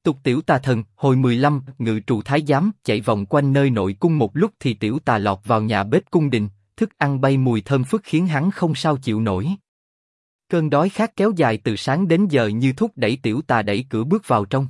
Tục tiểu tà thần, hồi 15, ngự trụ thái giám, chạy vòng quanh nơi nội cung một lúc thì tiểu tà lọt vào nhà bếp cung đình, thức ăn bay mùi thơm phức khiến hắn không sao chịu nổi. Cơn đói khát kéo dài từ sáng đến giờ như thúc đẩy tiểu tà đẩy cửa bước vào trong.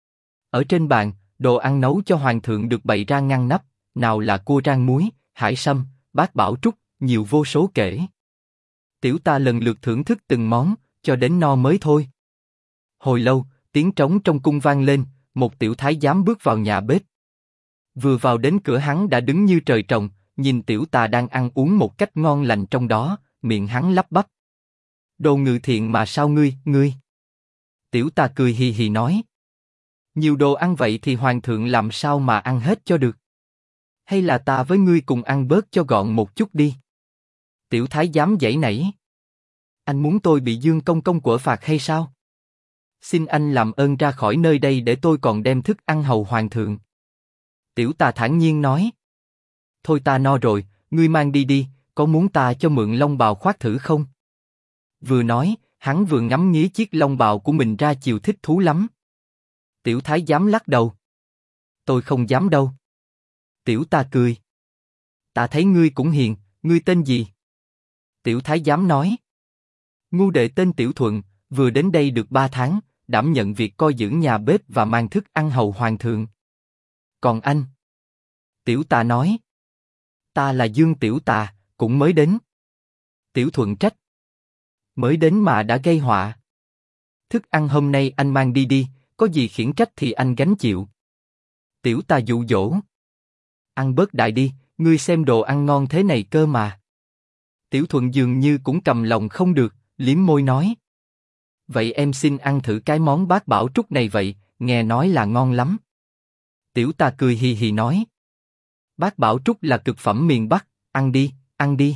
Ở trên bàn, đồ ăn nấu cho hoàng thượng được bày ra ngăn nắp, nào là cua rang muối, hải sâm, bát bảo trúc, nhiều vô số kể. Tiểu tà lần lượt thưởng thức từng món, cho đến no mới thôi. Hồi lâu, tiếng trống trong cung vang lên, một tiểu thái giám bước vào nhà bếp. Vừa vào đến cửa hắn đã đứng như trời trồng, nhìn tiểu tà đang ăn uống một cách ngon lành trong đó, miệng hắn lắp bắp. Đồ ngự thiện mà sao ngươi? Tiểu tà cười hì hì nói. Nhiều đồ ăn vậy thì hoàng thượng làm sao mà ăn hết cho được? Hay là ta với ngươi cùng ăn bớt cho gọn một chút đi? Tiểu thái giám giãy nảy. Anh muốn tôi bị Dương công công quở phạt hay sao? Xin anh làm ơn ra khỏi nơi đây để tôi còn đem thức ăn hầu hoàng thượng. Tiểu tà thản nhiên nói. Thôi ta no rồi, ngươi mang đi đi, có muốn ta cho mượn long bào khoác thử không? Vừa nói, hắn vừa ngắm nghía chiếc long bào của mình ra chiều thích thú lắm. Tiểu thái giám lắc đầu. Tôi không dám đâu. Tiểu tà cười. Ta thấy ngươi cũng hiền, ngươi tên gì? Tiểu thái giám nói. Ngu đệ tên Tiểu Thuận, vừa đến đây được 3 tháng, đảm nhận việc coi giữ nhà bếp và mang thức ăn hầu hoàng thượng. Còn anh? Tiểu tà nói. Ta là Dương Tiểu Tà, cũng mới đến. Tiểu Thuận trách. Mới đến mà đã gây họa. Thức ăn hôm nay anh mang đi đi, có gì khiển trách thì anh gánh chịu. Tiểu tà dụ dỗ. Ăn bớt đại đi, ngươi xem đồ ăn ngon thế này cơ mà. Tiểu Thuận dường như cũng cầm lòng không được, liếm môi nói. Vậy em xin ăn thử cái món bát bảo trúc này vậy, nghe nói là ngon lắm. Tiểu tà cười hì hì nói. Bát bảo trúc là cực phẩm miền Bắc, ăn đi, ăn đi.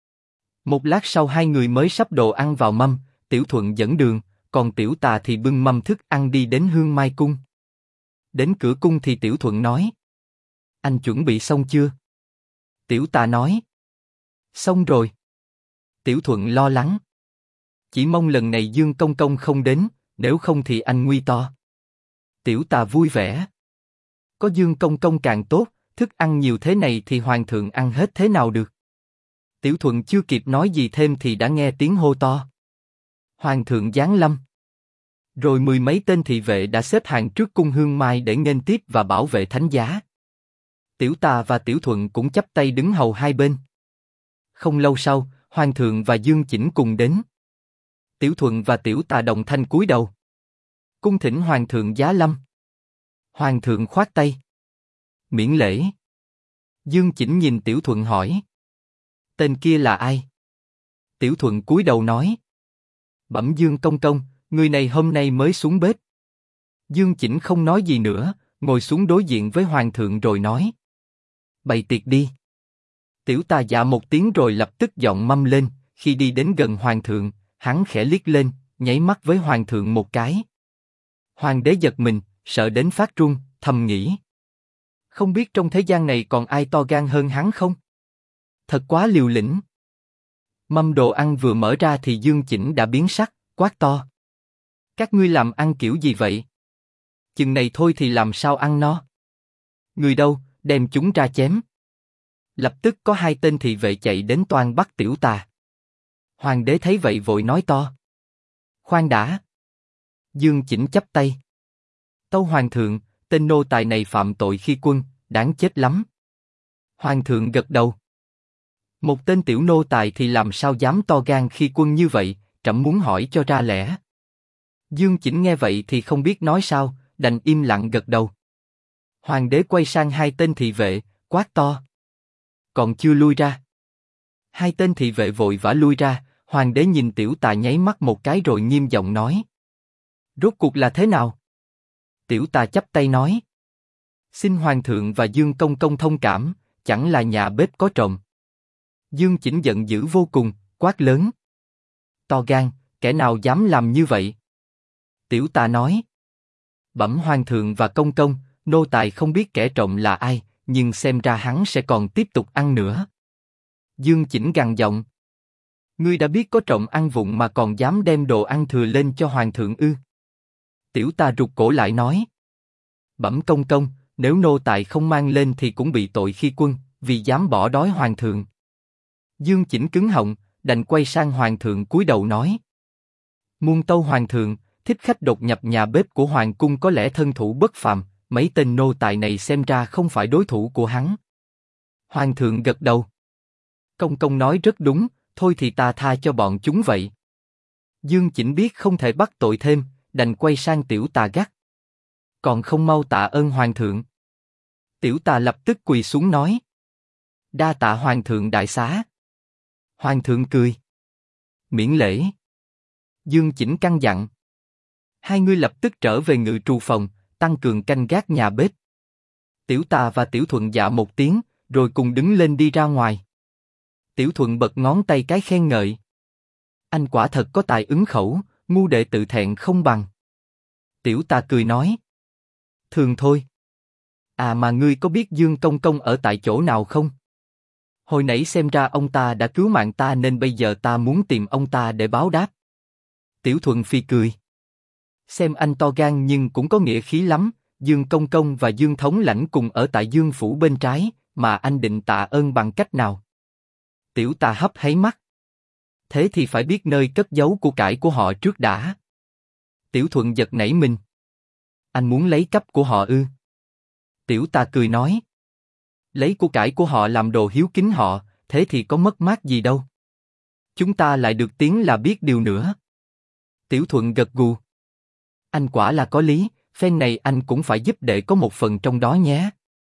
Một lát sau hai người mới sắp đồ ăn vào mâm, Tiểu Thuận dẫn đường, còn Tiểu tà thì bưng mâm thức ăn đi đến Hương Mai cung. Đến cửa cung thì Tiểu Thuận nói. Anh chuẩn bị xong chưa? Tiểu tà nói. Xong rồi. Tiểu Thuận lo lắng. Chỉ mong lần này Dương công công không đến, nếu không thì anh nguy to. Tiểu tà vui vẻ. Có Dương công công càng tốt, thức ăn nhiều thế này thì hoàng thượng ăn hết thế nào được? Tiểu Thuận chưa kịp nói gì thêm thì đã nghe tiếng hô to. Hoàng thượng giáng lâm. Rồi mười mấy tên thị vệ đã xếp hàng trước cung Hương Mai để nghênh tiếp và bảo vệ thánh giá. Tiểu tà và Tiểu Thuận cũng chắp tay đứng hầu hai bên. Không lâu sau, hoàng thượng và Dương Chỉnh cùng đến. Tiểu Thuận và Tiểu tà đồng thanh cúi đầu. Cung thỉnh hoàng thượng giá lâm. Hoàng thượng khoát tay. Miễn lễ. Dương Chỉnh nhìn Tiểu Thuận hỏi. Tên kia là ai? Tiểu Thuận cúi đầu nói. Bẩm Dương công công, người này hôm nay mới xuống bếp. Dương Chỉnh không nói gì nữa, ngồi xuống đối diện với hoàng thượng rồi nói. Bày tiệc đi. Tiểu tà dạ một tiếng rồi lập tức dọn mâm lên, khi đi đến gần hoàng thượng, hắn khẽ liếc lên, nháy mắt với hoàng thượng một cái. Hoàng đế giật mình, sợ đến phát run, thầm nghĩ. Không biết trong thế gian này còn ai to gan hơn hắn không? Thật quá liều lĩnh. Mâm đồ ăn vừa mở ra thì Dương Chỉnh đã biến sắc, quát to. Các ngươi làm ăn kiểu gì vậy? Chừng này thôi thì làm sao ăn no? Người đâu, đem chúng ra chém. Lập tức có hai tên thị vệ chạy đến toan bắt Tiểu tà. Hoàng đế thấy vậy vội nói to. Khoan đã. Dương Chỉnh chắp tay. Tâu hoàng thượng, tên nô tài này phạm tội khi quân, đáng chết lắm. Hoàng thượng gật đầu. Một tên tiểu nô tài thì làm sao dám to gan khi quân như vậy, trẫm muốn hỏi cho ra lẽ. Dương Chỉnh nghe vậy thì không biết nói sao, đành im lặng gật đầu. Hoàng đế quay sang hai tên thị vệ, quát to. Còn chưa lui ra. Hai tên thị vệ vội vã lui ra, hoàng đế nhìn Tiểu tà nháy mắt một cái rồi nghiêm giọng nói. Rốt cuộc là thế nào? Tiểu tà chắp tay nói. Xin hoàng thượng và Dương công công thông cảm, chẳng là nhà bếp có trộm. Dương Chỉnh giận dữ vô cùng, quát lớn. To gan, kẻ nào dám làm như vậy? Tiểu tà nói. Bẩm hoàng thượng và công công, nô tài không biết kẻ trộm là ai, nhưng xem ra hắn sẽ còn tiếp tục ăn nữa. Dương Chỉnh gằn giọng. Ngươi đã biết có trộm ăn vụng mà còn dám đem đồ ăn thừa lên cho hoàng thượng ư? Tiểu tà rụt cổ lại nói. Bẩm công công, nếu nô tài không mang lên thì cũng bị tội khi quân, vì dám bỏ đói hoàng thượng. Dương Chỉnh cứng họng, đành quay sang hoàng thượng cúi đầu nói. Muôn tâu hoàng thượng, thích khách đột nhập nhà bếp của hoàng cung có lẽ thân thủ bất phàm, mấy tên nô tài này xem ra không phải đối thủ của hắn. Hoàng thượng gật đầu. Công công nói rất đúng, thôi thì ta tha cho bọn chúng vậy. Dương Chỉnh biết không thể bắt tội thêm, đành quay sang Tiểu Tà gắt. Còn không mau tạ ơn hoàng thượng. Tiểu Tà lập tức quỳ xuống nói. Đa tạ hoàng thượng đại xá. Hoàng thượng cười. Miễn lễ. Dương Chỉnh căn dặn. Hai người lập tức trở về ngự trù phòng, tăng cường canh gác nhà bếp. Tiểu Tà và Tiểu Thuận dạ một tiếng, rồi cùng đứng lên đi ra ngoài. Tiểu Thuận bật ngón tay cái khen ngợi. Anh quả thật có tài ứng khẩu, ngu đệ tự thẹn không bằng. Tiểu Tà cười nói. Thường thôi. À mà ngươi có biết Dương Công Công ở tại chỗ nào không? Hồi nãy xem ra ông ta đã cứu mạng ta nên bây giờ ta muốn tìm ông ta để báo đáp. Tiểu Thuận phi cười. Xem anh to gan nhưng cũng có nghĩa khí lắm, Dương Công Công và Dương Thống lãnh cùng ở tại Dương Phủ bên trái, mà anh định tạ ơn bằng cách nào? Tiểu Tà hấp háy mắt. Thế thì phải biết nơi cất giấu của cải của họ trước đã. Tiểu Thuận giật nảy mình. Anh muốn lấy cắp của họ ư? Tiểu Tà cười nói. Lấy của cải của họ làm đồ hiếu kính họ, thế thì có mất mát gì đâu. Chúng ta lại được tiếng là biết điều nữa. Tiểu Thuận gật gù. Anh quả là có lý, phen này anh cũng phải giúp đệ có một phần trong đó nhé.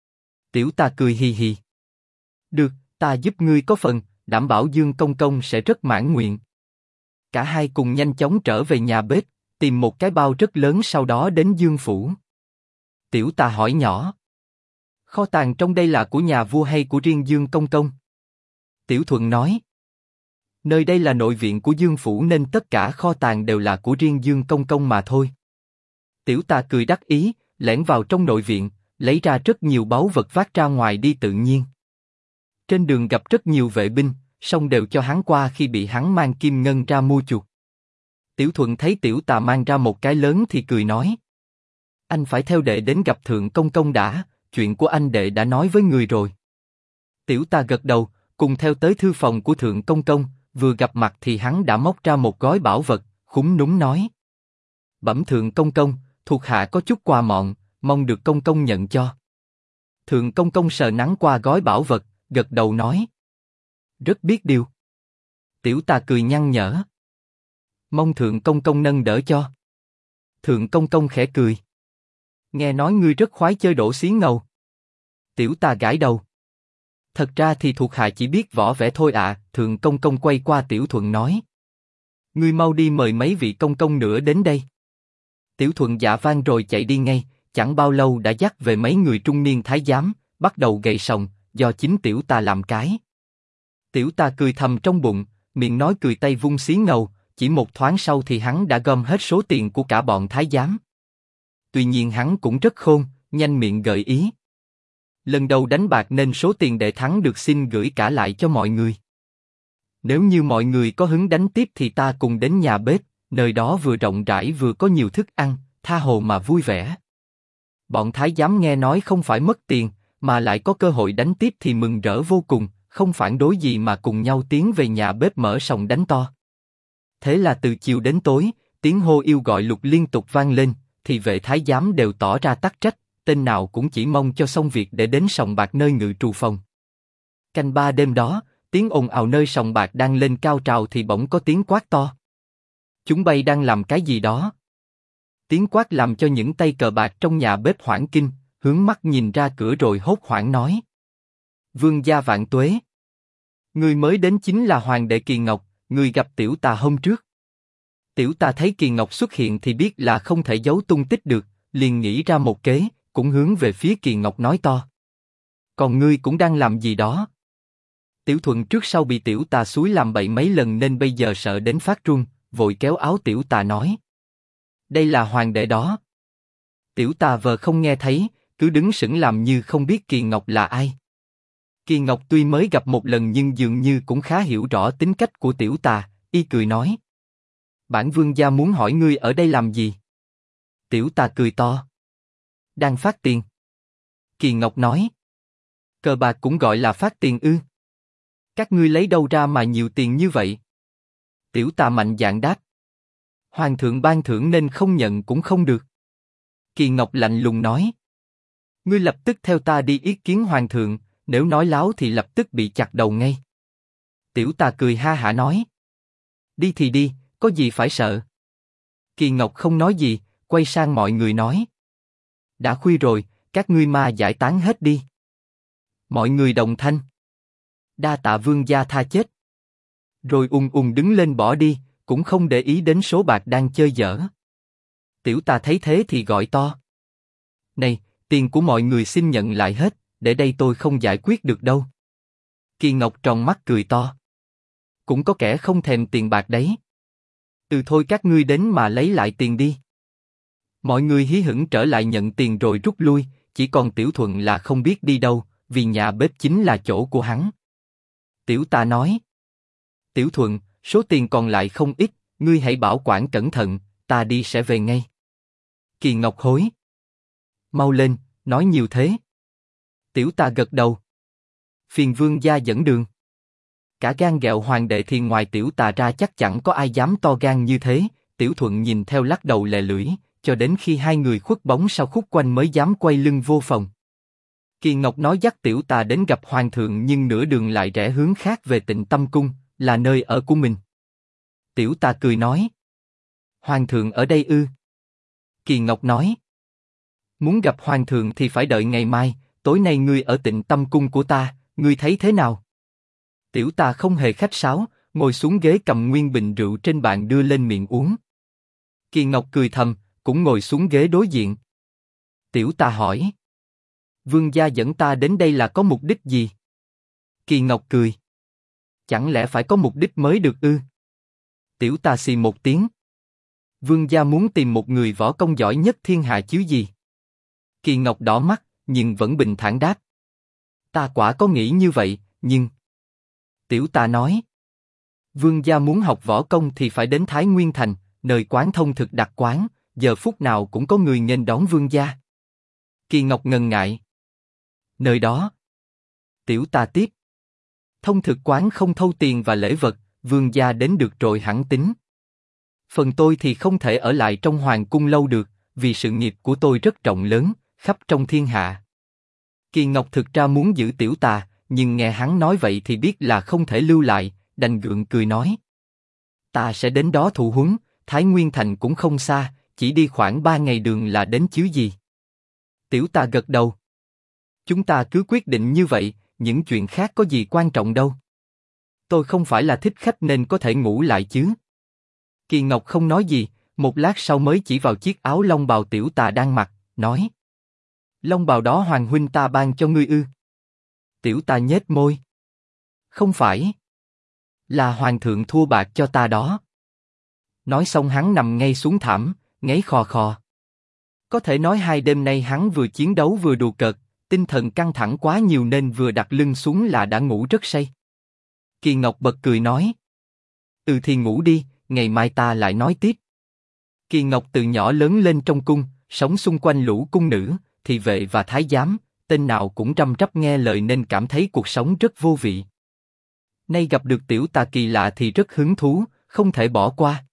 Tiểu Tà cười hì hì. Được, ta giúp ngươi có phần, đảm bảo Dương Công Công sẽ rất mãn nguyện. Cả hai cùng nhanh chóng trở về nhà bếp, tìm một cái bao rất lớn sau đó đến Dương Phủ. Tiểu Tà hỏi nhỏ. Kho tàng trong đây là của nhà vua hay của riêng Dương Công Công? Tiểu Thuận nói. Nơi đây là nội viện của Dương Phủ nên tất cả kho tàng đều là của riêng Dương Công Công mà thôi. Tiểu Tà cười đắc ý, lẻn vào trong nội viện, lấy ra rất nhiều báu vật vác ra ngoài đi tự nhiên. Trên đường gặp rất nhiều vệ binh, song đều cho hắn qua khi bị hắn mang kim ngân ra mua chuộc. Tiểu Thuận thấy Tiểu Tà mang ra một cái lớn thì cười nói. Anh phải theo đệ đến gặp Thượng Công Công đã, chuyện của anh đệ đã nói với người rồi. Tiểu Tà gật đầu, cùng theo tới thư phòng của Thượng Công Công, vừa gặp mặt thì hắn đã móc ra một gói bảo vật, khúm núm nói. Bẩm Thượng Công Công, thuộc hạ có chút quà mọn, mong được Công Công nhận cho. Thượng Công Công sờ nắng qua gói bảo vật, gật đầu nói. Rất biết điều. Tiểu Tà cười nhăn nhở. Mong Thượng Công Công nâng đỡ cho. Thượng Công Công khẽ cười. Nghe nói ngươi rất khoái chơi đổ xí ngầu. Tiểu Tà gãi đầu. Thật ra thì thuộc hạ chỉ biết võ vẽ thôi ạ. Thượng Công Công quay qua Tiểu Thuận nói. Ngươi mau đi mời mấy vị công công nữa đến đây. Tiểu Thuận dạ vang rồi chạy đi ngay, chẳng bao lâu đã dắt về mấy người trung niên thái giám, bắt đầu gầy sòng, do chính Tiểu Tà làm cái. Tiểu Tà cười thầm trong bụng, miệng nói cười tay vung xí ngầu, chỉ một thoáng sau thì hắn đã gom hết số tiền của cả bọn thái giám. Tuy nhiên hắn cũng rất khôn, nhanh miệng gợi ý. Lần đầu đánh bạc nên số tiền đệ thắng được xin gửi cả lại cho mọi người. Nếu như mọi người có hứng đánh tiếp thì ta cùng đến nhà bếp, nơi đó vừa rộng rãi vừa có nhiều thức ăn, tha hồ mà vui vẻ. Bọn thái giám nghe nói không phải mất tiền, mà lại có cơ hội đánh tiếp thì mừng rỡ vô cùng, không phản đối gì mà cùng nhau tiến về nhà bếp mở sòng đánh to. Thế là từ chiều đến tối, tiếng hô yêu gọi lục liên tục vang lên, thì vệ thái giám đều tỏ ra tắc trách, tên nào cũng chỉ mong cho xong việc để đến sòng bạc nơi ngự trù phòng. Canh ba đêm đó, tiếng ồn ào nơi sòng bạc đang lên cao trào thì bỗng có tiếng quát to. Chúng bay đang làm cái gì đó? Tiếng quát làm cho những tay cờ bạc trong nhà bếp hoảng kinh, hướng mắt nhìn ra cửa rồi hốt hoảng nói. Vương gia vạn tuế. Người mới đến chính là Hoàng đệ Kỳ Ngọc, người gặp Tiểu Tà hôm trước. Tiểu Tà thấy Kỳ Ngọc xuất hiện thì biết là không thể giấu tung tích được, liền nghĩ ra một kế, cũng hướng về phía Kỳ Ngọc nói to. Còn ngươi cũng đang làm gì đó? Tiểu Thuận trước sau bị Tiểu Tà xúi làm bậy mấy lần nên bây giờ sợ đến phát run, vội kéo áo Tiểu Tà nói. Đây là Hoàng đệ đó. Tiểu Tà vờ không nghe thấy, cứ đứng sững làm như không biết Kỳ Ngọc là ai. Kỳ Ngọc tuy mới gặp một lần nhưng dường như cũng khá hiểu rõ tính cách của Tiểu Tà, y cười nói. Bản vương gia muốn hỏi ngươi ở đây làm gì? Tiểu Tà cười to. đang phát tiền. Kỳ Ngọc nói. Cờ bạc cũng gọi là phát tiền ư? Các ngươi lấy đâu ra mà nhiều tiền như vậy? Tiểu Tà mạnh dạn đáp. Hoàng thượng ban thưởng nên không nhận cũng không được. Kỳ Ngọc lạnh lùng nói. Ngươi lập tức theo ta đi ý kiến hoàng thượng, nếu nói láo thì lập tức bị chặt đầu ngay. Tiểu Tà cười ha hả nói. Đi thì đi, có gì phải sợ. Kỳ Ngọc không nói gì, quay sang mọi người nói. Đã khuya rồi, các ngươi ma giải tán hết đi. Mọi người đồng thanh. Đa tạ vương gia tha chết. Rồi đứng lên bỏ đi, cũng không để ý đến số bạc đang chơi dở. Tiểu Tà thấy thế thì gọi to. Này, tiền của mọi người xin nhận lại hết, để đây tôi không giải quyết được đâu. Kỳ Ngọc tròn mắt cười to. Cũng có kẻ không thèm tiền bạc đấy. Thôi các ngươi đến mà lấy lại tiền đi. Mọi người hí hửng trở lại nhận tiền rồi rút lui, chỉ còn Tiểu Thuận là không biết đi đâu, vì nhà bếp chính là chỗ của hắn. Tiểu Tà nói. Tiểu Thuận, số tiền còn lại không ít, ngươi hãy bảo quản cẩn thận, ta đi sẽ về ngay. Kỳ Ngọc hối. Mau lên, nói nhiều thế. Tiểu Tà gật đầu. Phiền vương gia dẫn đường. Cả gan ghẹo hoàng đệ thì ngoài Tiểu Tà ra chắc chẳng có ai dám to gan như thế. Tiểu Thuận nhìn theo lắc đầu lè lưỡi, cho đến khi hai người khuất bóng sau khúc quanh mới dám quay lưng vô phòng. Kỳ Ngọc nói dắt Tiểu Tà đến gặp hoàng thượng nhưng nửa đường lại rẽ hướng khác về Tịnh Tâm Cung, là nơi ở của mình. Tiểu Tà cười nói. Hoàng thượng ở đây ư? Kỳ Ngọc nói. Muốn gặp hoàng thượng thì phải đợi ngày mai, tối nay ngươi ở Tịnh Tâm Cung của ta, ngươi thấy thế nào? Tiểu Tà không hề khách sáo, ngồi xuống ghế cầm nguyên bình rượu trên bàn đưa lên miệng uống. Kỳ Ngọc cười thầm, cũng ngồi xuống ghế đối diện. Tiểu Tà hỏi. Vương gia dẫn ta đến đây là có mục đích gì? Kỳ Ngọc cười. Chẳng lẽ phải có mục đích mới được ư? Tiểu Tà xì một tiếng. Vương gia muốn tìm một người võ công giỏi nhất thiên hạ chứ gì? Kỳ Ngọc đỏ mắt, nhưng vẫn bình thản đáp. Ta quả có nghĩ như vậy, nhưng... Tiểu Tà nói. Vương gia muốn học võ công thì phải đến Thái Nguyên Thành, nơi Quán Thông Thực đặt quán, giờ phút nào cũng có người nghênh đón vương gia. Kỳ Ngọc ngần ngại. Nơi đó. Tiểu Tà tiếp. Thông Thực quán không thâu tiền và lễ vật, vương gia đến được rồi hẳn tính. Phần tôi thì không thể ở lại trong hoàng cung lâu được, vì sự nghiệp của tôi rất rộng lớn, khắp trong thiên hạ. Kỳ Ngọc thực ra muốn giữ Tiểu Tà, nhưng nghe hắn nói vậy thì biết là không thể lưu lại, đành gượng cười nói. Ta sẽ đến đó thụ huấn, Thái Nguyên Thành cũng không xa, chỉ đi khoảng 3 ngày đường là đến chứ gì. Tiểu Tà gật đầu. Chúng ta cứ quyết định như vậy, những chuyện khác có gì quan trọng đâu. Tôi không phải là thích khách nên có thể ngủ lại chứ. Kỳ Ngọc không nói gì, một lát sau mới chỉ vào chiếc áo long bào Tiểu Tà đang mặc, nói. Long bào đó hoàng huynh ta ban cho ngươi ư? Tiểu Tà nhếch môi. Không phải. Là hoàng thượng thua bạc cho ta đó. Nói xong hắn nằm ngay xuống thảm, ngáy khò khò. Có thể nói 2 đêm nay hắn vừa chiến đấu vừa đùa cợt, tinh thần căng thẳng quá nhiều nên vừa đặt lưng xuống là đã ngủ rất say. Kỳ Ngọc bật cười nói. Thì ngủ đi, ngày mai ta lại nói tiếp. Kỳ Ngọc từ nhỏ lớn lên trong cung, sống xung quanh lũ cung nữ, thị vệ và thái giám, tên nào cũng răm rắp nghe lời nên cảm thấy cuộc sống rất vô vị. Nay gặp được Tiểu Tà kỳ lạ thì rất hứng thú, không thể bỏ qua.